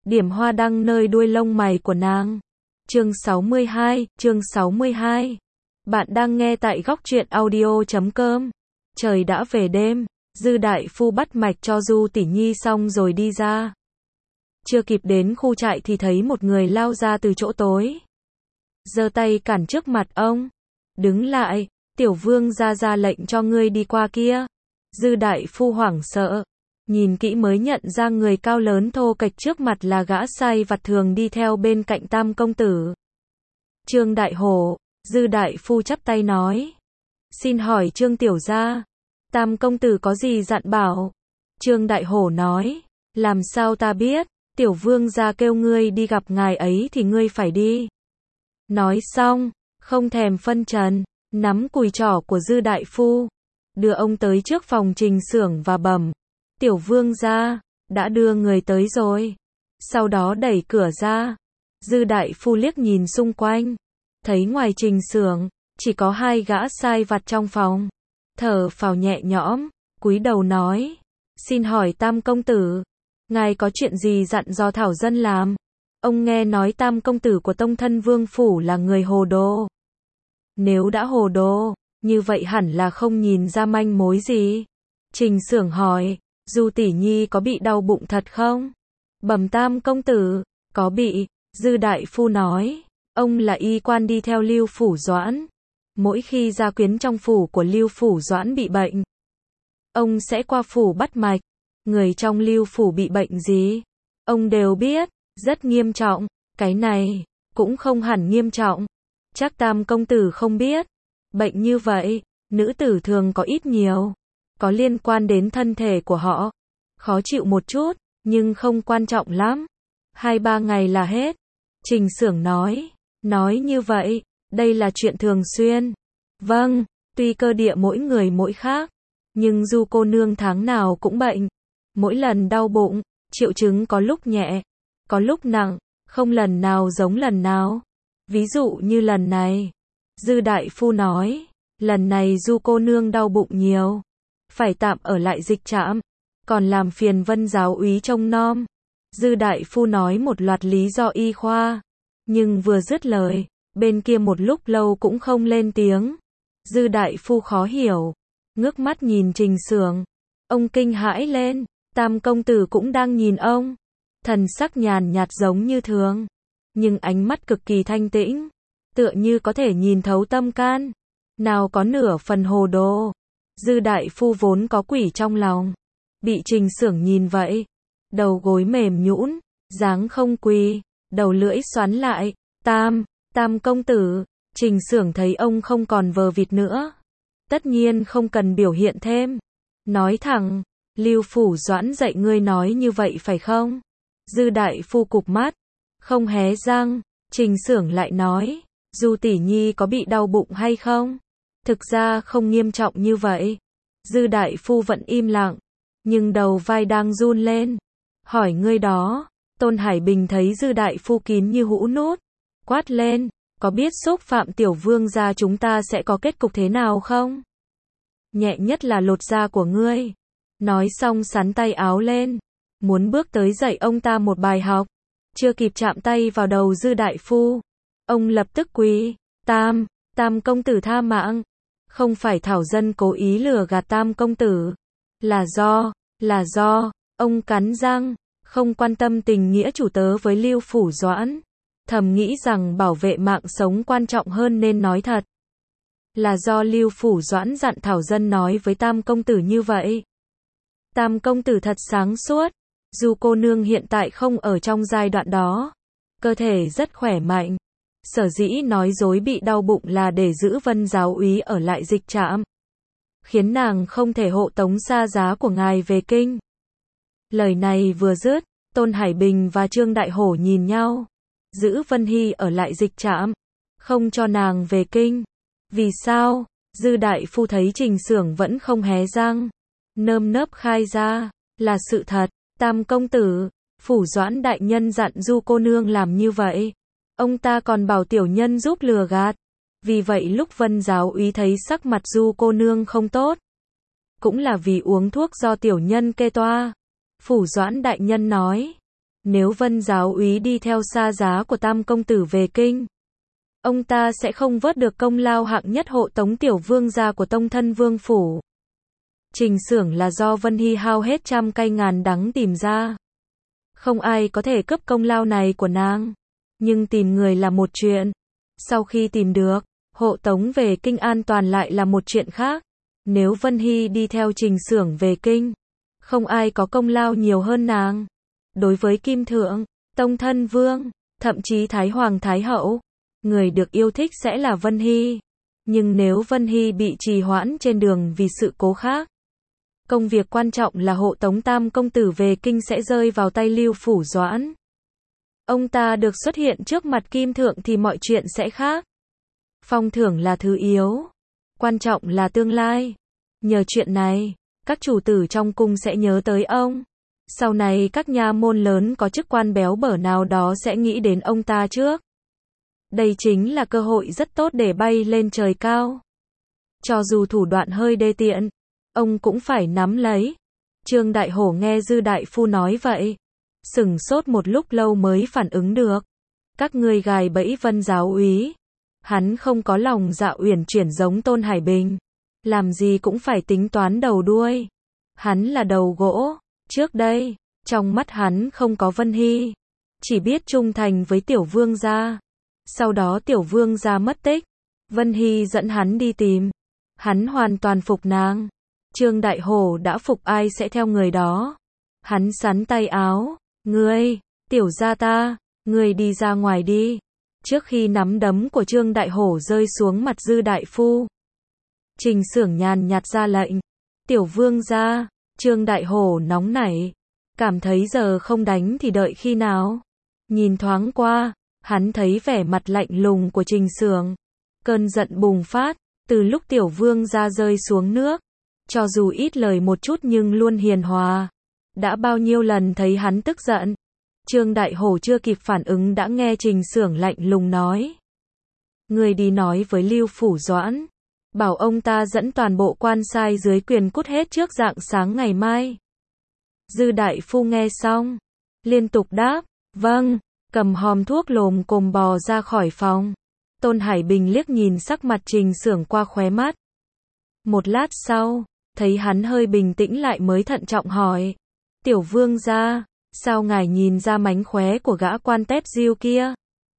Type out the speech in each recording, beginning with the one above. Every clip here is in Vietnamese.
điểm hoa đăng nơi đuôi lông mày của nàng. Chương 62. Bạn đang nghe tại góc truyện audio.com. Trời đã về đêm, Dư đại phu bắt mạch cho Du tỷ nhi xong rồi đi ra. Chưa kịp đến khu trại thì thấy một người lao ra từ chỗ tối. Giơ tay cản trước mặt ông. Đứng lại, tiểu vương ra lệnh cho ngươi đi qua kia. Dư đại phu hoảng sợ. Nhìn kỹ mới nhận ra người cao lớn thô kệch trước mặt là gã sai vặt thường đi theo bên cạnh Tam công tử. Trương đại hổ. Dư đại phu chắp tay nói. Xin hỏi Trương tiểu gia, Tam công tử có gì dặn bảo? Trương đại hổ nói. Làm sao ta biết, tiểu vương gia kêu ngươi đi gặp ngài ấy thì ngươi phải đi. Nói xong, không thèm phân trần, nắm cùi trỏ của Dư đại phu, đưa ông tới trước phòng Trình Xưởng và bẩm. Tiểu vương gia, đã đưa người tới rồi. Sau đó đẩy cửa ra. Dư đại phu liếc nhìn xung quanh. Thấy ngoài Trình Xưởng, chỉ có hai gã sai vặt trong phòng. Thở phào nhẹ nhõm, cúi đầu nói. Xin hỏi Tam công tử, ngài có chuyện gì dặn dò thảo dân làm? Ông nghe nói Tam công tử của Tông Thân Vương phủ là người hồ đồ. Nếu đã hồ đồ, như vậy hẳn là không nhìn ra manh mối gì. Trình Xưởng hỏi. Du tỷ nhi có bị đau bụng thật không? Bẩm Tam công tử, có bị. Dư đại phu nói. Ông là y quan đi theo Lưu Phủ Doãn. Mỗi khi gia quyến trong phủ của Lưu Phủ Doãn bị bệnh, ông sẽ qua phủ bắt mạch. Người trong Lưu Phủ bị bệnh gì, ông đều biết. Rất nghiêm trọng. Cái này cũng không hẳn nghiêm trọng. Chắc Tam công tử không biết. Bệnh như vậy, nữ tử thường có ít nhiều, có liên quan đến thân thể của họ. Khó chịu một chút, nhưng không quan trọng lắm. 2-3 ngày là hết. Trình Xưởng nói. Nói như vậy, đây là chuyện thường xuyên. Vâng, tuy cơ địa mỗi người mỗi khác, nhưng Du cô nương tháng nào cũng bệnh. Mỗi lần đau bụng, triệu chứng có lúc nhẹ, có lúc nặng, không lần nào giống lần nào. Ví dụ như lần này. Dư đại phu nói. Lần này Du cô nương đau bụng nhiều, phải tạm ở lại dịch trạm, còn làm phiền Vân giáo úy trông nom. Dư đại phu nói một loạt lý do y khoa, nhưng vừa dứt lời, bên kia một lúc lâu cũng không lên tiếng. Dư đại phu khó hiểu, ngước mắt nhìn Trình Xưởng. Ông kinh hãi lên. Tam công tử cũng đang nhìn ông, thần sắc nhàn nhạt giống như thường, nhưng ánh mắt cực kỳ thanh tĩnh, tựa như có thể nhìn thấu tâm can, nào có nửa phần hồ đồ. Dư đại phu vốn có quỷ trong lòng, bị Trình Xưởng nhìn vậy, đầu gối mềm nhũn, dáng không quỳ, đầu lưỡi xoắn lại. Tam công tử. Trình Xưởng thấy ông không còn vờ vịt nữa, tất nhiên không cần biểu hiện thêm, nói thẳng. Lưu Phủ Doãn dạy ngươi nói như vậy phải không? Dư đại phu cụp mắt, không hé răng. Trình Xưởng lại nói. Du tỷ nhi có bị đau bụng hay không? Thực ra không nghiêm trọng như vậy. Dư đại phu vẫn im lặng, nhưng đầu vai đang run lên. Hỏi ngươi đó. Tôn Hải Bình thấy Dư đại phu kín như hũ nút, quát lên. Có biết xúc phạm tiểu vương gia chúng ta sẽ có kết cục thế nào không? Nhẹ nhất là lột da của ngươi. Nói xong sắn tay áo lên, muốn bước tới dạy ông ta một bài học. Chưa kịp chạm tay vào đầu Dư đại phu, ông lập tức quỳ. Tam công tử tha mạng. Không phải thảo dân cố ý lừa gạt Tam công tử. Là do, ông cắn răng, không quan tâm tình nghĩa chủ tớ với Lưu Phủ Doãn. Thầm nghĩ rằng bảo vệ mạng sống quan trọng hơn nên nói thật. Là do Lưu Phủ Doãn dặn thảo dân nói với Tam công tử như vậy. Tam công tử thật sáng suốt. Du cô nương hiện tại không ở trong giai đoạn đó, cơ thể rất khỏe mạnh. Sở dĩ nói dối bị đau bụng là để giữ Vân giáo úy ở lại dịch trạm, khiến nàng không thể hộ tống xa giá của ngài về kinh. Lời này vừa dứt, Tôn Hải Bình và Trương đại hổ nhìn nhau. Giữ Vân Hy ở lại dịch trạm, không cho nàng về kinh. Vì sao? Dư đại phu thấy Trình Xưởng vẫn không hé răng, nơm nớp khai ra. Là sự thật. Tam công tử, Phủ Doãn đại nhân dặn Du cô nương làm như vậy. Ông ta còn bảo tiểu nhân giúp lừa gạt. Vì vậy lúc Vân giáo úy thấy sắc mặt Du cô nương không tốt, cũng là vì uống thuốc do tiểu nhân kê toa. Phủ Doãn đại nhân nói. Nếu Vân giáo úy đi theo xa giá của Tam công tử về kinh, ông ta sẽ không vớt được công lao hạng nhất hộ tống tiểu vương gia của tông thân vương phủ. Trình Xưởng là do Vân Hy hao hết trăm cay ngàn đắng tìm ra. Không ai có thể cướp công lao này của nàng. Nhưng tìm người là một chuyện. Sau khi tìm được, hộ tống về kinh an toàn lại là một chuyện khác. Nếu Vân Hy đi theo Trình Xưởng về kinh, không ai có công lao nhiều hơn nàng. Đối với Kim Thượng, tông thân vương, thậm chí Thái Hoàng Thái Hậu, người được yêu thích sẽ là Vân Hy. Nhưng nếu Vân Hy bị trì hoãn trên đường vì sự cố khác, công việc quan trọng là hộ tống Tam công tử về kinh sẽ rơi vào tay Lưu Phủ Doãn. Ông ta được xuất hiện trước mặt Kim Thượng thì mọi chuyện sẽ khác. Phong thưởng là thứ yếu, quan trọng là tương lai. Nhờ chuyện này, các chủ tử trong cung sẽ nhớ tới ông. Sau này các nha môn lớn có chức quan béo bở nào đó sẽ nghĩ đến ông ta trước. Đây chính là cơ hội rất tốt để bay lên trời cao. Cho dù thủ đoạn hơi đê tiện, ông cũng phải nắm lấy. Trương Đại Hổ nghe Dư đại phu nói vậy, sửng sốt một lúc lâu mới phản ứng được. Các ngươi gài bẫy Vân giáo úy. Hắn không có lòng dạ uyển chuyển giống Tôn Hải Bình. Làm gì cũng phải tính toán đầu đuôi. Hắn là đầu gỗ. Trước đây, trong mắt hắn không có Vân Hy. Chỉ biết trung thành với tiểu vương gia. Sau đó tiểu vương gia mất tích. Vân Hy dẫn hắn đi tìm. Hắn hoàn toàn phục nàng. Trương Đại Hổ đã phục ai sẽ theo người đó. Hắn sắn tay áo. Ngươi, tiểu gia ta, ngươi đi ra ngoài đi. Trước khi nắm đấm của Trương Đại Hổ rơi xuống mặt Dư đại phu, Trình Xưởng nhàn nhạt ra lệnh. Tiểu vương gia. Trương Đại Hổ nóng nảy. Cảm thấy giờ không đánh thì đợi khi nào. Nhìn thoáng qua, hắn thấy vẻ mặt lạnh lùng của Trình Xưởng. Cơn giận bùng phát, từ lúc tiểu vương gia rơi xuống nước. Cho dù ít lời một chút nhưng luôn hiền hòa. Đã bao nhiêu lần thấy hắn tức giận. Trương Đại Hổ chưa kịp phản ứng đã nghe Trình Xưởng lạnh lùng nói. Người đi nói với Lưu Phủ Doãn. Bảo ông ta dẫn toàn bộ quan sai dưới quyền cút hết trước rạng sáng ngày mai. Dư đại phu nghe xong, liên tục đáp, vâng, cầm hòm thuốc lồm cồm bò ra khỏi phòng. Tôn Hải Bình liếc nhìn sắc mặt Trình Xưởng qua khóe mắt. Một lát sau, thấy hắn hơi bình tĩnh lại mới thận trọng hỏi. Tiểu vương gia, sao ngài nhìn ra mánh khóe của gã quan tép diêu kia?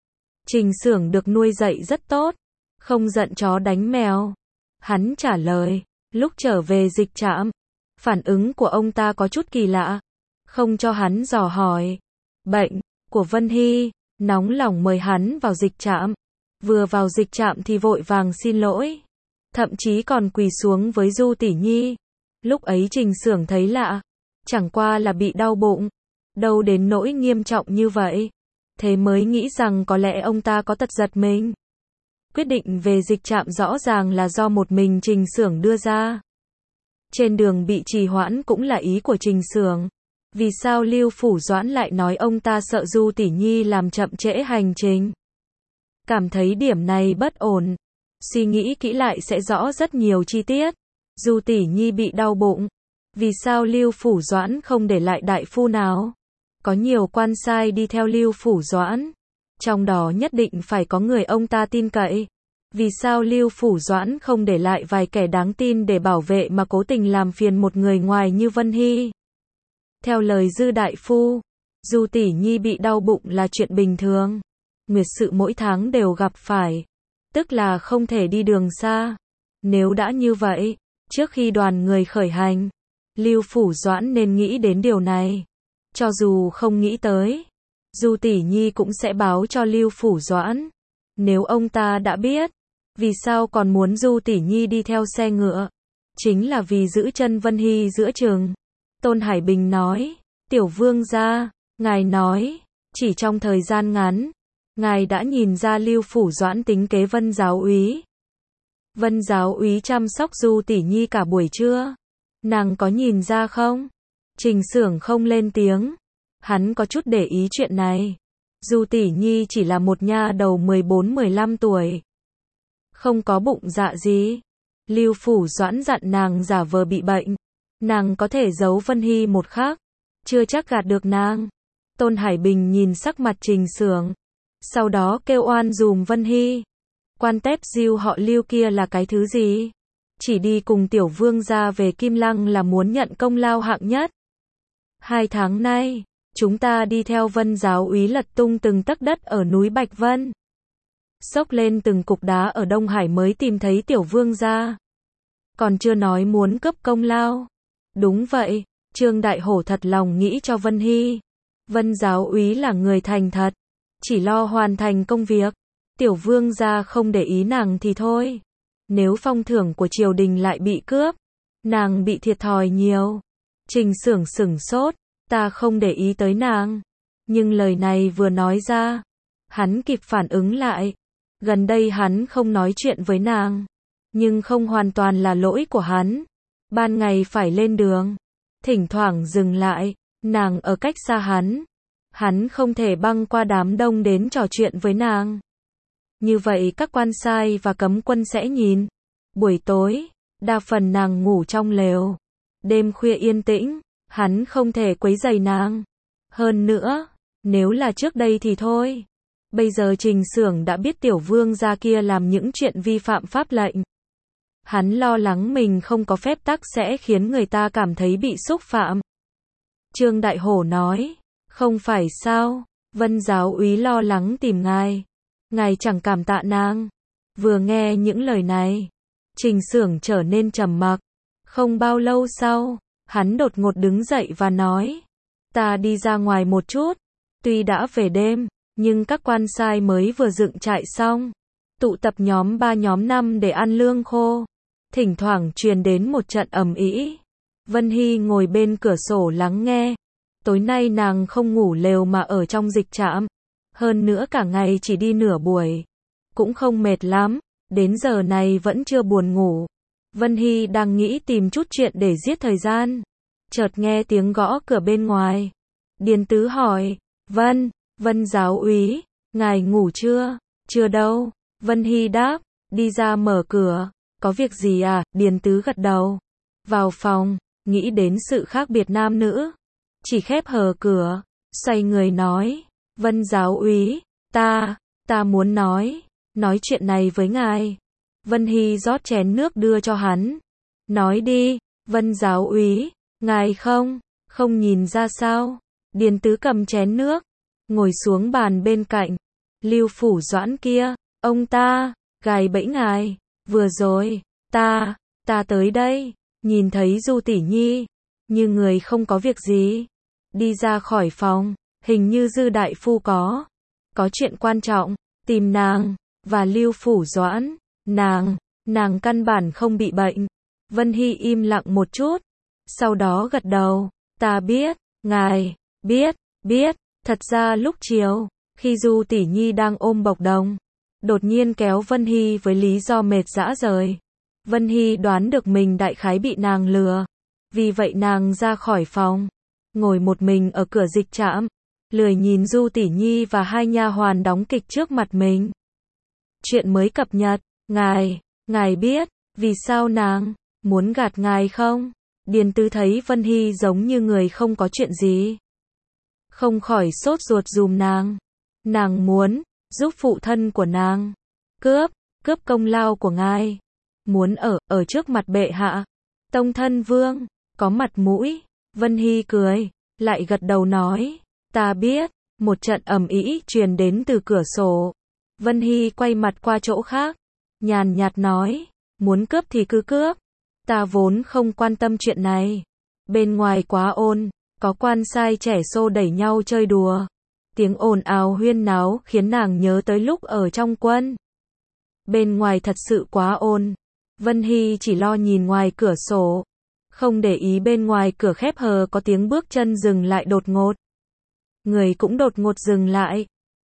Trình Xưởng được nuôi dạy rất tốt, không giận chó đánh mèo. Hắn trả lời, lúc trở về dịch trạm, phản ứng của ông ta có chút kỳ lạ, không cho hắn dò hỏi bệnh của Vân Hy, nóng lòng mời hắn vào dịch trạm. Vừa vào dịch trạm thì vội vàng xin lỗi, thậm chí còn quỳ xuống với Du tỷ nhi. Lúc ấy Trình Xưởng thấy lạ, chẳng qua là bị đau bụng, đâu đến nỗi nghiêm trọng như vậy. Thế mới nghĩ rằng có lẽ ông ta có tật giật mình. Quyết định về dịch trạm rõ ràng là do một mình Trình Xưởng đưa ra. Trên đường bị trì hoãn cũng là ý của Trình Xưởng. Vì sao Lưu Phủ Doãn lại nói ông ta sợ Du tỷ nhi làm chậm trễ hành trình? Cảm thấy điểm này bất ổn. Suy nghĩ kỹ lại sẽ rõ rất nhiều chi tiết. Du tỷ nhi bị đau bụng. Vì sao Lưu Phủ Doãn không để lại đại phu nào? Có nhiều quan sai đi theo Lưu Phủ Doãn. Trong đó nhất định phải có người ông ta tin cậy. Vì sao Lưu Phủ Doãn không để lại vài kẻ đáng tin để bảo vệ mà cố tình làm phiền một người ngoài như Vân Hy? Theo lời Dư đại phu, Du tỷ nhi bị đau bụng là chuyện bình thường. Nguyệt sự mỗi tháng đều gặp phải. Tức là không thể đi đường xa. Nếu đã như vậy, trước khi đoàn người khởi hành, Lưu Phủ Doãn nên nghĩ đến điều này. Cho dù không nghĩ tới, Du tỷ nhi cũng sẽ báo cho Lưu Phủ Doãn. Nếu ông ta đã biết, vì sao còn muốn Du tỷ nhi đi theo xe ngựa? Chính là vì giữ chân Vân Hy giữa chừng. Tôn Hải Bình nói, tiểu vương gia, ngài nói, chỉ trong thời gian ngắn, ngài đã nhìn ra Lưu Phủ Doãn tính kế Vân giáo úy. Vân giáo úy chăm sóc Du tỷ nhi cả buổi trưa. Nàng có nhìn ra không? Trình Xưởng không lên tiếng. Hắn có chút để ý chuyện này. Du tỷ nhi chỉ là một nha đầu 14-15 tuổi. Không có bụng dạ gì. Lưu Phủ Doãn dặn nàng giả vờ bị bệnh. Nàng có thể giấu Vân Hy một khắc. Chưa chắc gạt được nàng. Tôn Hải Bình nhìn sắc mặt Trình Xưởng, sau đó kêu oan dùm Vân Hy. Quan tép diêu họ Lưu kia là cái thứ gì? Chỉ đi cùng tiểu vương gia về Kim Lăng là muốn nhận công lao hạng nhất. 2 tháng nay, chúng ta đi theo Vân giáo úy lật tung từng tấc đất ở núi Bạch Vân. Xốc lên từng cục đá ở Đông Hải mới tìm thấy tiểu vương gia. Còn chưa nói muốn cướp công lao. Đúng vậy, Trương Đại Hổ thật lòng nghĩ cho Vân Hy. Vân giáo úy là người thành thật, chỉ lo hoàn thành công việc. Tiểu vương gia không để ý nàng thì thôi. Nếu phong thưởng của triều đình lại bị cướp, nàng bị thiệt thòi nhiều. Trình Xưởng sửng sốt, ta không để ý tới nàng. Nhưng lời này vừa nói ra, hắn kịp phản ứng lại. Gần đây hắn không nói chuyện với nàng, nhưng không hoàn toàn là lỗi của hắn. Ban ngày phải lên đường, thỉnh thoảng dừng lại, nàng ở cách xa hắn không thể băng qua đám đông đến trò chuyện với nàng. Như vậy các quan sai và cấm quân sẽ nhìn. Buổi tối, đa phần nàng ngủ trong lều. Đêm khuya yên tĩnh, hắn không thể quấy rầy nàng. Hơn nữa, nếu là trước đây thì thôi. Bây giờ Trình Xưởng đã biết tiểu vương gia kia làm những chuyện vi phạm pháp lệnh. Hắn lo lắng mình không có phép tắc sẽ khiến người ta cảm thấy bị xúc phạm. Trương Đại Hổ nói, không phải sao, Vân giáo úy lo lắng tìm ngài. Ngài chẳng cảm tạ nàng. Vừa nghe những lời này, Trình Xưởng trở nên trầm mặc. Không bao lâu sau, hắn đột ngột đứng dậy và nói, ta đi ra ngoài một chút. Tuy đã về đêm, nhưng các quan sai mới vừa dựng trại xong, tụ tập nhóm 3 nhóm 5 để ăn lương khô. Thỉnh thoảng truyền đến một trận ầm ĩ. Vân Hy ngồi bên cửa sổ lắng nghe. Tối nay nàng không ngủ lều mà ở trong dịch trạm. Hơn nữa cả ngày chỉ đi nửa buổi. Cũng không mệt lắm, đến giờ này vẫn chưa buồn ngủ. Vân Hy đang nghĩ tìm chút chuyện để giết thời gian. Chợt nghe tiếng gõ cửa bên ngoài. Điền Tứ hỏi, Vân giáo úy, ngài ngủ chưa? Chưa đâu. Vân Hy đáp, đi ra mở cửa. Có việc gì à? Điền Tứ gật đầu. Vào phòng, nghĩ đến sự khác biệt nam nữ. Chỉ khép hờ cửa, xoay người nói, Vân giáo úy, ta muốn nói chuyện này với ngài. Vân Hy rót chén nước đưa cho hắn. Nói đi, Vân giáo úy, ngài không nhìn ra sao? Điền Tứ cầm chén nước, ngồi xuống bàn bên cạnh. Lưu Phủ Doãn kia, ông ta gài bẫy ngài. Vừa rồi, ta tới đây, nhìn thấy Du tỷ nhi, như người không có việc gì, đi ra khỏi phòng, hình như Dư đại phu có chuyện quan trọng, tìm nàng, và Lưu Phủ Doãn, nàng căn bản không bị bệnh. Vân Hy im lặng một chút, sau đó gật đầu, ta biết, ngài, biết, thật ra lúc chiều, khi Du tỷ nhi đang ôm Bộc Đồng, đột nhiên kéo Vân Hy với lý do mệt rã rời. Vân Hy đoán được mình đại khái bị nàng lừa. Vì vậy nàng ra khỏi phòng, ngồi một mình ở cửa dịch trạm, lười nhìn Du tỷ nhi và 2 nha hoàn đóng kịch trước mặt mình. Chuyện mới cập nhật, ngài biết, vì sao nàng muốn gạt ngài không? Điền Tứ thấy Vân Hy giống như người không có chuyện gì, không khỏi sốt ruột dùm nàng. Nàng muốn giúp phụ thân của nàng cướp công lao của ngài, muốn ở trước mặt bệ hạ, tông thân vương, có mặt mũi. Vân Hy cười, lại gật đầu nói, ta biết. Một trận ầm ĩ truyền đến từ cửa sổ. Vân Hy quay mặt qua chỗ khác, nhàn nhạt nói, muốn cướp thì cứ cướp, ta vốn không quan tâm chuyện này. Bên ngoài quá ồn, có quan sai trẻ xô đẩy nhau chơi đùa. Tiếng ồn ào huyên náo khiến nàng nhớ tới lúc ở trong quân. Bên ngoài thật sự quá ồn. Vân Hy chỉ lo nhìn ngoài cửa sổ, không để ý bên ngoài cửa khép hờ có tiếng bước chân dừng lại đột ngột. Người cũng đột ngột dừng lại.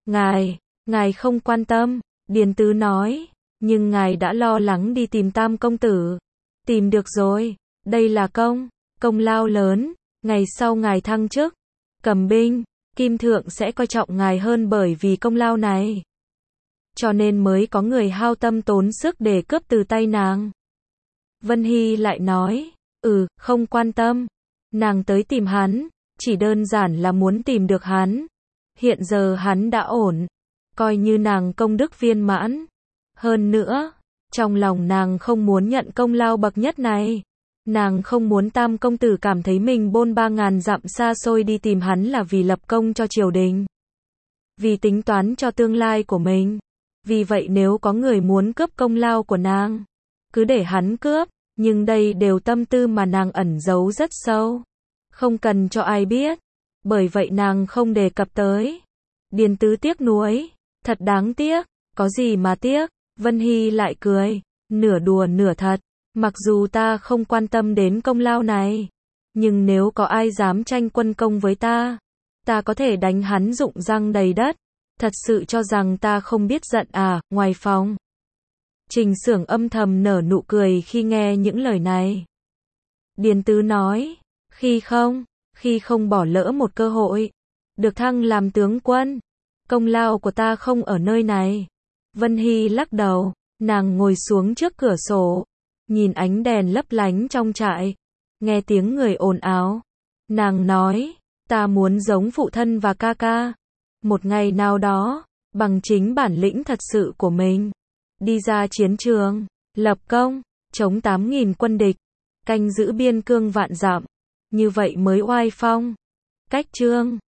Ngài không quan tâm, Điền Tứ nói, nhưng ngài đã lo lắng đi tìm Tam công tử. Tìm được rồi, đây là công lao lớn, ngày sau ngài thăng chức, cầm binh, Kim Thượng sẽ coi trọng ngài hơn bởi vì công lao này. Cho nên mới có người hao tâm tốn sức để cướp từ tay nàng. Vân Hy lại nói, không quan tâm. Nàng tới tìm hắn, chỉ đơn giản là muốn tìm được hắn. Hiện giờ hắn đã ổn, coi như nàng công đức viên mãn. Hơn nữa, trong lòng nàng không muốn nhận công lao bậc nhất này. Nàng không muốn Tam công tử cảm thấy mình bôn 3.000 dặm xa xôi đi tìm hắn là vì lập công cho triều đình, vì tính toán cho tương lai của mình. Vì vậy nếu có người muốn cướp công lao của nàng, cứ để hắn cướp, nhưng đây đều tâm tư mà nàng ẩn giấu rất sâu, không cần cho ai biết. Bởi vậy nàng không đề cập tới. Điền Tứ tiếc nuối, thật đáng tiếc. Có gì mà tiếc? Vân Hy lại cười, nửa đùa nửa thật. Mặc dù ta không quan tâm đến công lao này, nhưng nếu có ai dám tranh quân công với ta có thể đánh hắn rụng răng đầy đất. Thật sự cho rằng ta không biết giận à? Ngoài phòng, Trình Xưởng âm thầm nở nụ cười khi nghe những lời này. Điền Tứ nói, khi không bỏ lỡ một cơ hội được thăng làm tướng quân, công lao của ta không ở nơi này. Vân Hy lắc đầu, nàng ngồi xuống trước cửa sổ, nhìn ánh đèn lấp lánh trong trại, nghe tiếng người ồn ào. Nàng nói, ta muốn giống phụ thân và ca ca. Một ngày nào đó, bằng chính bản lĩnh thật sự của mình, đi ra chiến trường, lập công, chống 8.000 quân địch, canh giữ biên cương vạn dặm. Như vậy mới oai phong. Cách chương